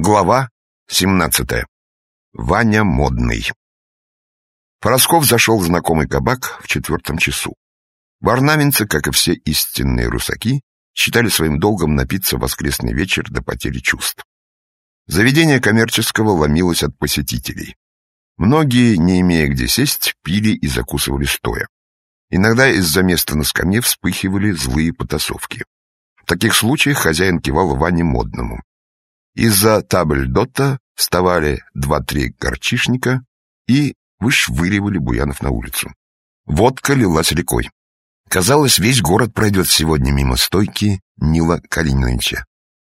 Глава 17. Ваня Модный. Парасков зашел в знакомый кабак в 4 часу. Варнавинцы, как и все истинные русаки, считали своим долгом напиться в воскресный вечер до потери чувств. Заведение коммерческого ломилось от посетителей. Многие, не имея где сесть, пили и закусывали стоя. Иногда из-за места на скамье вспыхивали злые потасовки. В таких случаях хозяин кивал Ване Модному. Из-за табльдота вставали 2-3 горчишника и вышвыривали буянов на улицу. Водка лилась рекой. Казалось, весь город пройдет сегодня мимо стойки Нила Калиновича.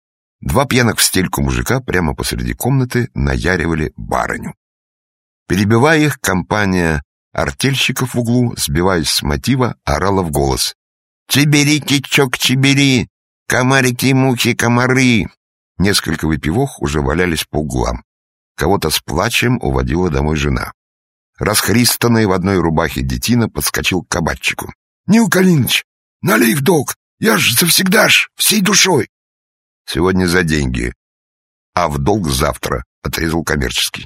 2 пьяных в стельку мужика прямо посреди комнаты наяривали барыню. Перебивая их, компания артельщиков в углу, сбиваясь с мотива, орала в голос: «Чибери, кичок, чибери! Комарики, мухи, комары!» Несколько выпивох уже валялись по углам. Кого-то с плачем уводила домой жена. Расхристанный в одной рубахе детина подскочил к кабачику. «Нил Калиныч, налей в долг! Я ж завсегдаш, всей душой!» «Сегодня за деньги, а в долг завтра», — отрезал коммерческий.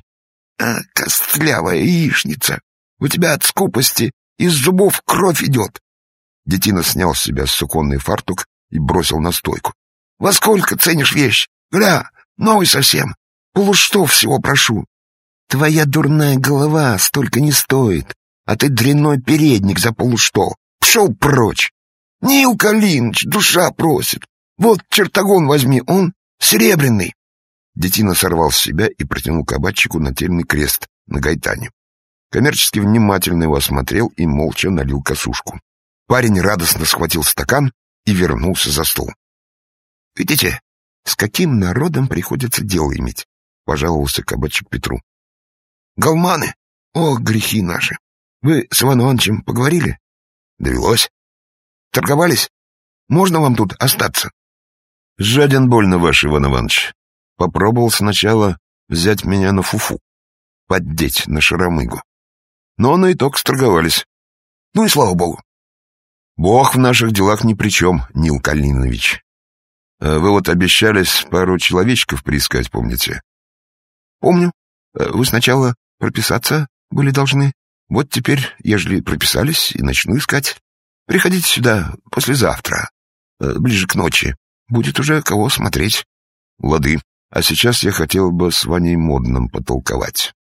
«Костлявая яичница! У тебя от скупости из зубов кровь идет!» Детина снял с себя суконный фартук и бросил на стойку. «Во сколько ценишь вещь? Гля, новый совсем. Полуштов всего прошу». «Твоя дурная голова столько не стоит, а ты дрянной передник за полуштов. Пшел прочь!» «Нил Калиныч, душа просит. Вот чертогон возьми, он серебряный». Детина сорвал с себя и протянул кабачику нательный крест на гайтане. Коммерческий внимательно его осмотрел и молча налил косушку. Парень радостно схватил стакан и вернулся за стол. «Видите, с каким народом приходится дело иметь?» — пожаловался кабачик Петру. «Галманы! Ох, грехи наши! Вы с Иваном Ивановичем поговорили?» «Довелось». «Торговались? Можно вам тут остаться?» «Жаден больно ваш Иван Иванович. Попробовал сначала взять меня на фуфу, поддеть на шаромыгу. Но на итог сторговались. Ну и слава богу». «Бог в наших делах ни при чем, Нил Калинович. Вы вот обещались пару человечков приискать, помните?» «Помню. Вы сначала прописаться были должны. Вот теперь, ежели прописались, и начну искать. Приходите сюда послезавтра, ближе к ночи. Будет уже кого смотреть». «Лады. А сейчас я хотел бы с Ваней Модным потолковать.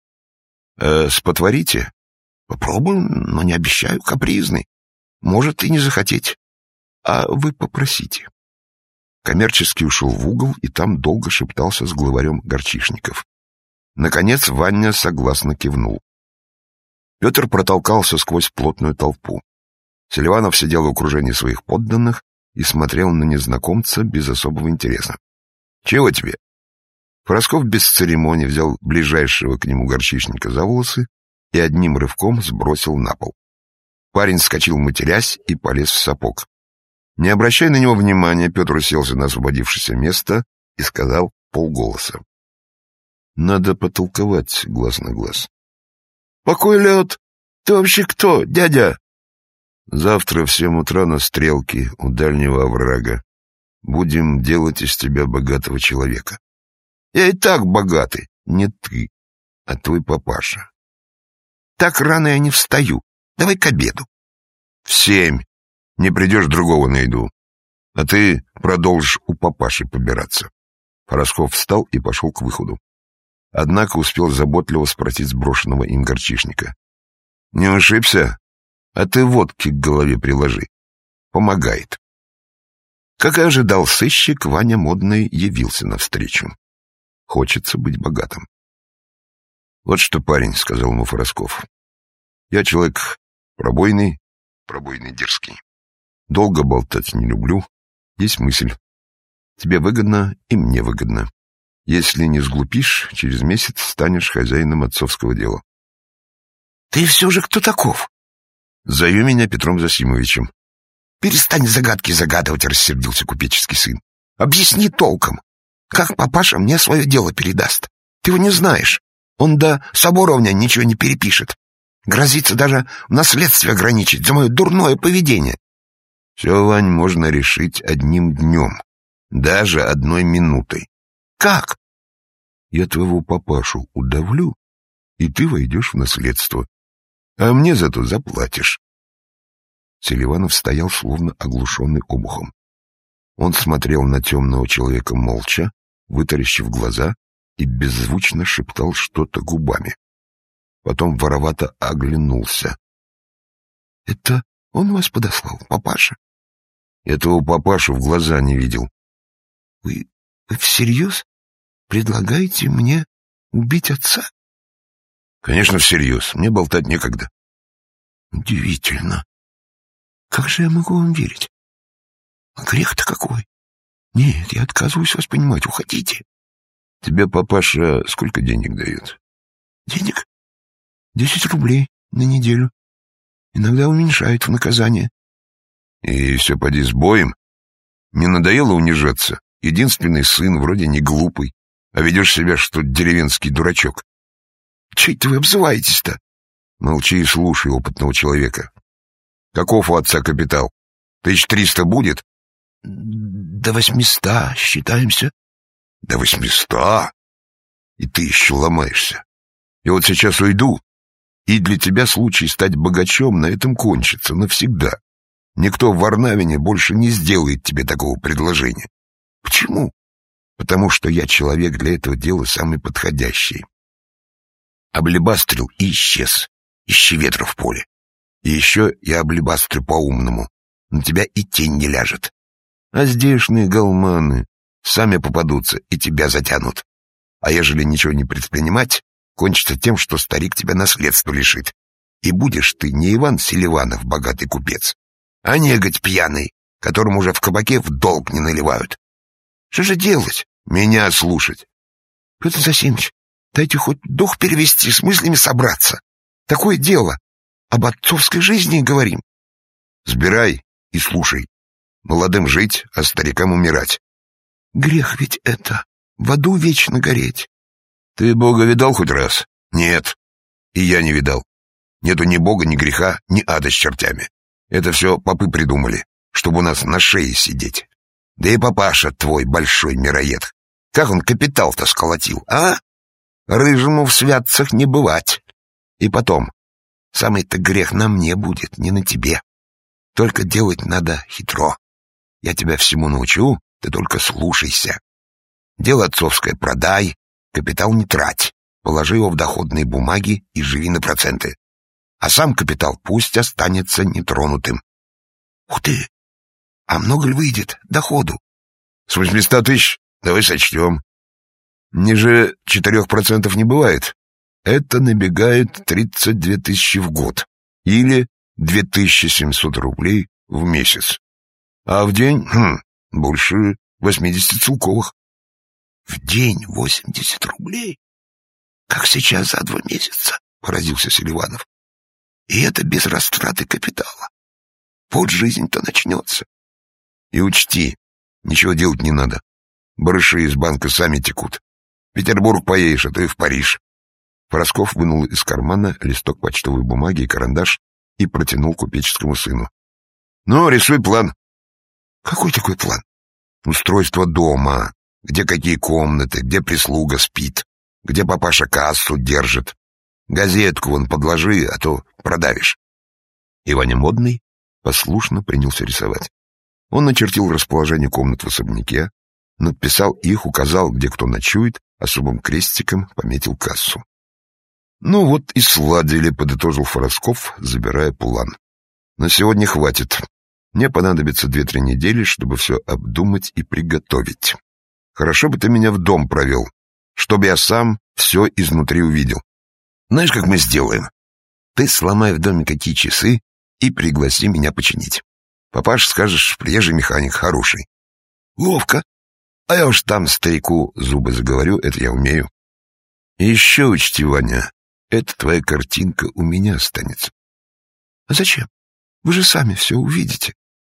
Спотворите?» «Попробую, но не обещаю, капризный. Может и не захотеть. А вы попросите». Коммерческий ушел в угол и там долго шептался с главарем горчишников. Наконец Ваня согласно кивнул. Петр протолкался сквозь плотную толпу. Селиванов сидел в окружении своих подданных и смотрел на незнакомца без особого интереса. «Чего тебе?» Парасков без церемонии взял ближайшего к нему горчишника за волосы и одним рывком сбросил на пол. Парень вскочил, матерясь, и полез в сапог. Не обращая на него внимания, Петр уселся на освободившееся место и сказал полголоса: «Надо потолковать глаз на глаз». «Покой лед! Ты вообще кто, дядя?» «Завтра в 7 утра на стрелке у дальнего оврага. Будем делать из тебя богатого человека». «Я и так богатый». «Не ты, а твой папаша». «Так рано я не встаю. Давай к обеду». «В 7. Не придешь, другого найду. А ты продолжишь у папаши побираться». Парасков встал и пошел к выходу. Однако успел заботливо спросить сброшенного им горчишника: «Не ошибся? А ты водки к голове приложи. Помогает». Как и ожидал сыщик, Ваня Модный явился навстречу. Хочется быть богатым. «Вот что, парень, — сказал ему Парасков, — я человек пробойный дерзкий. Долго болтать не люблю. Есть мысль. Тебе выгодно, и мне выгодно. Если не сглупишь, через месяц станешь хозяином отцовского дела». «Ты все же кто таков?» «Зови меня Петром Зосимовичем». «Перестань загадки загадывать», — рассердился купеческий сын. «Объясни толком, как папаша мне свое дело передаст. Ты его не знаешь. Он до соборовня ничего не перепишет. Грозится даже в наследстве ограничить за мое дурное поведение». «Все, Вань, можно решить одним днем, даже 1 минутой». «Как?» Я твоего папашу удавлю, и ты войдешь в наследство. А мне зато заплатишь. Селиванов стоял, словно оглушенный обухом. Он смотрел на темного человека молча, вытаращив глаза, и беззвучно шептал что-то губами. Потом воровато оглянулся. — Это он вас подослал, папаша? — Этого папашу в глаза не видел. — Вы всерьез предлагаете мне убить отца? — Конечно, всерьез. Мне болтать некогда. — Удивительно. Как же я могу вам верить? Грех-то какой? Нет, я отказываюсь вас понимать. Уходите. Тебе папаша сколько денег дает? Денег? 10 рублей на неделю. Иногда уменьшает в наказание. И все поди с боем? Не надоело унижаться? Единственный сын, вроде не глупый, а ведешь себя, что деревенский дурачок. Чей ты вы обзываетесь-то? Молчи и слушай опытного человека. Каков у отца капитал? 1300 будет? До 800 считаемся. До 800? И ты еще ломаешься. Я вот сейчас уйду, и для тебя случай стать богачом на этом кончится навсегда. Никто в Варнавине больше не сделает тебе такого предложения. Почему? Потому что я человек для этого дела самый подходящий. Облебастрил и исчез. Ищи ветра в поле. И еще я облебастрю по-умному. На тебя и тень не ляжет. А здешние галманы сами попадутся и тебя затянут. А ежели ничего не предпринимать, кончится тем, что старик тебя наследства лишит. И будешь ты не Иван Селиванов, богатый купец, а негодь пьяный, которому уже в кабаке в долг не наливают. Что же делать? Меня слушать. Петр Засимович, дайте хоть дух перевести, с мыслями собраться. Такое дело. Об отцовской жизни говорим. Сбирай и слушай. Молодым жить, а старикам умирать. Грех ведь это, в аду вечно гореть. Ты Бога видал хоть раз? Нет. И я не видал. Нету ни Бога, ни греха, ни ада с чертями. Это все попы придумали, чтобы у нас на шее сидеть. Да и папаша твой большой мироед. Как он капитал-то сколотил, а? Рыжему в святцах не бывать. И потом, самый-то грех на мне будет, не на тебе. Только делать надо хитро. Я тебя всему научу, ты только слушайся. Дело отцовское продай, капитал не трать. Положи его в доходные бумаги и живи на проценты. А сам капитал пусть останется нетронутым. Ух ты! А много ли выйдет доходу? С 800 тысяч? Давай сочтем. Ниже 4% не бывает. Это набегает 32 тысячи в год. Или 2700 рублей в месяц. А в день, больше 80 целковых. В день 80 рублей? Как сейчас за 2 месяца, поразился Селиванов. И это без растраты капитала. Вот жизнь-то начнется. И учти, ничего делать не надо. Барыши из банка сами текут. В Петербург поедешь, а то и в Париж. Поросков вынул из кармана листок почтовой бумаги и карандаш и протянул купеческому сыну. Ну, рисуй план. Какой такой план? Устройство дома, где какие комнаты, где прислуга спит, где папаша кассу держит. Газетку вон подложи, а то продавишь. И Ваня Модный послушно принялся рисовать. Он начертил расположение комнат в особняке, надписал их, указал, где кто ночует, особым крестиком пометил кассу. Ну вот и сладили, подытожил Форосков, забирая план. На сегодня хватит. Мне понадобится 2-3 недели, чтобы все обдумать и приготовить. Хорошо бы ты меня в дом провел, чтобы я сам все изнутри увидел. Знаешь, как мы сделаем? Ты сломай в доме какие часы и пригласи меня починить. Папаш, скажешь, приезжий механик, хороший. Ловко. А я уж там старику зубы заговорю, это я умею. И еще учти, Ваня, эта твоя картинка у меня останется. А зачем? Вы же сами все увидите.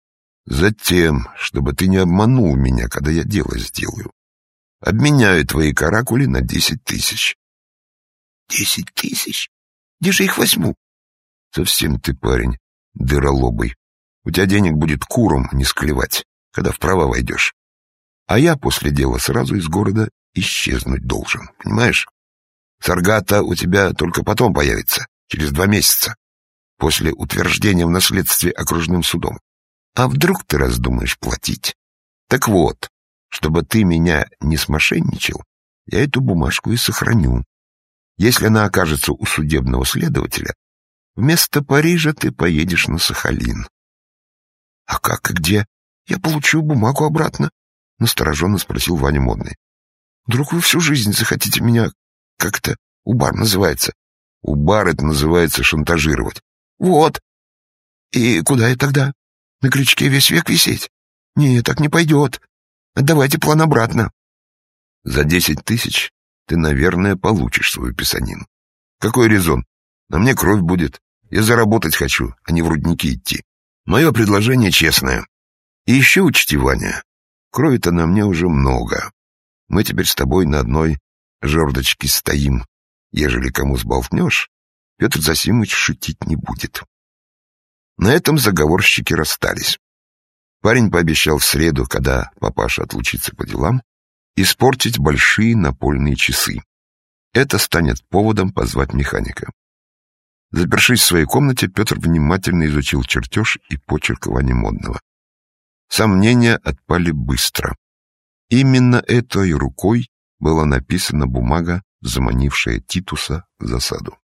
Затем, чтобы ты не обманул меня, когда я дело сделаю. Обменяю твои каракули на 10 тысяч. 10 тысяч? Где же их возьму? Совсем ты, парень, дыролобый. У тебя денег будет куром не склевать, когда в права войдешь. А я после дела сразу из города исчезнуть должен, понимаешь? Саргата у тебя только потом появится, через 2 месяца, после утверждения в наследстве окружным судом. А вдруг ты раздумаешь платить? Так вот, чтобы ты меня не смошенничал, я эту бумажку и сохраню. Если она окажется у судебного следователя, вместо Парижа ты поедешь на Сахалин. — А как и где я получу бумагу обратно? — настороженно спросил Ваня Модный. — Вдруг вы всю жизнь захотите меня, как это, убар называется? — Убар это называется шантажировать. — Вот. И куда я тогда? На крючке весь век висеть? Нет, так не пойдет. Отдавайте план обратно. За 10 тысяч ты, наверное, получишь свою писанину. Какой резон? На мне кровь будет. Я заработать хочу, а не в рудники идти. Мое предложение честное. И еще учти, Ваня, крови-то на мне уже много. Мы теперь с тобой на одной жердочке стоим. Ежели кому сболтнешь, Петр Зосимович шутить не будет. На этом заговорщики расстались. Парень пообещал в среду, когда папаша отлучится по делам, испортить большие напольные часы. Это станет поводом позвать механика. Запершись в своей комнате, Петр внимательно изучил чертеж и почерк Вани Модного. Сомнения отпали быстро. Именно этой рукой была написана бумага, заманившая Титуса в засаду.